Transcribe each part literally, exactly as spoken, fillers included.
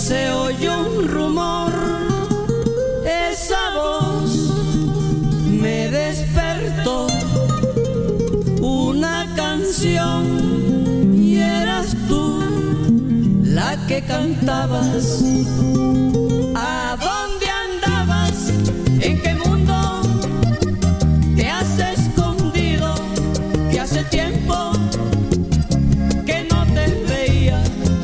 se oyó un rumor, esa voz me despertó, una canción, y eras tú la que cantabas. ¿A dónde andabas? ¿En qué mundo te has escondido? Que hace tiempo que no te veía.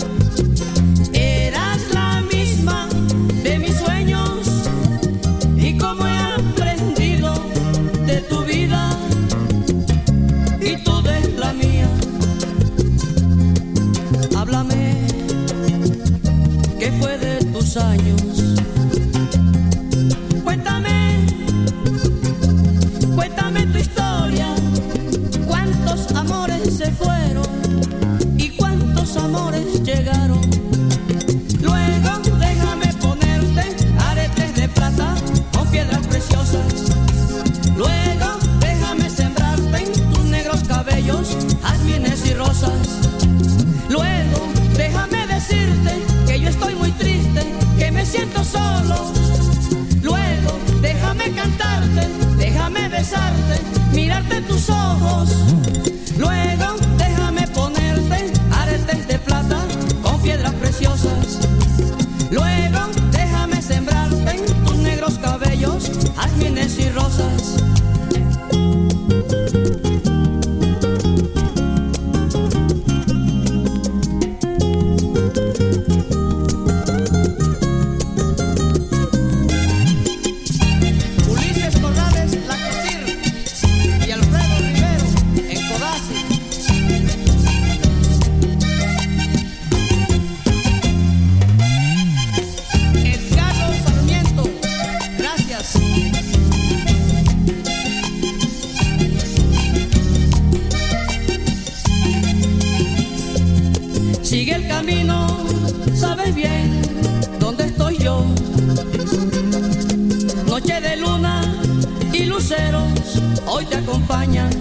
Eras la misma de mis sueños, y como he aprendido de tu vida y tú de la mía. Háblame, ¿qué fue de tus años? Cuéntame, cuéntame tu historia. ¿Cuántos amores se fueron y cuántos amores llegaron? Luego déjame ponerte aretes de plata con piedras preciosas. Luego déjame sembrarte en tus negros cabellos jazmines y rosas. Luego déjame decirte que yo estoy muy triste, que me siento solo. Luego déjame cantarte, déjame besarte, mirarte tus ojos. Luego déjame ponerte aretes de plata con piedras preciosas. Luego déjame sembrarte en tus negros cabellos jazmines y rosas. Sigue el camino, sabes bien dónde estoy yo. Noche de luna y luceros hoy te acompañan.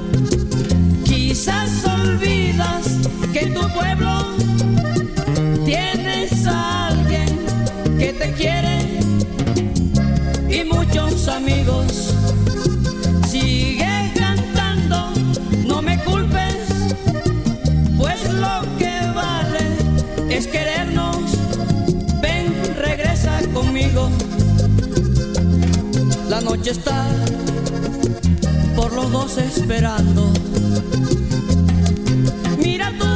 Quizás olvidas que en tu pueblo tienes a alguien que te quiere y muchos amigos. Sigue cantando, no me culpes, pues lo que es querernos. Ven, regresa conmigo. La noche está por los dos esperando. Mira tú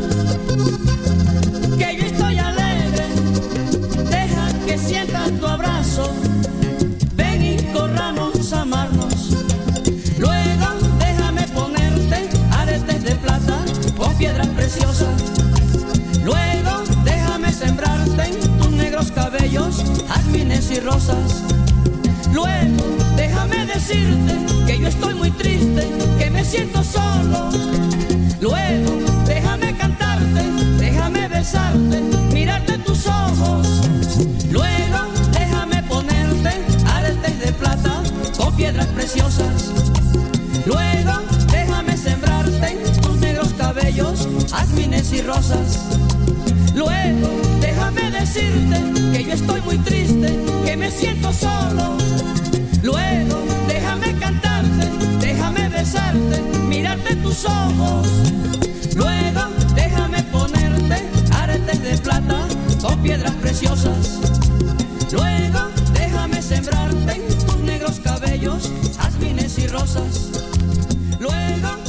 que yo estoy alegre. Deja que sienta tu abrazo. Ven y corramos a amarnos. Luego déjame ponerte aretes de plata con piedras preciosas. Luego déjame sembrarte en tus negros cabellos jazmines y rosas. Luego déjame decirte que yo estoy muy triste, que me siento solo. Luego déjame cantarte, déjame besarte, mirarte tus ojos. Luego déjame ponerte aretes de plata con piedras preciosas. Luego déjame sembrarte en tus negros cabellos jazmines y rosas. Luego déjame decirte que yo estoy muy triste, que me siento solo. Luego déjame cantarte, déjame besarte, mirarte tus ojos. Luego déjame ponerte aretes de plata con piedras preciosas. Luego déjame sembrarte en tus negros cabellos jazmines y rosas. Luego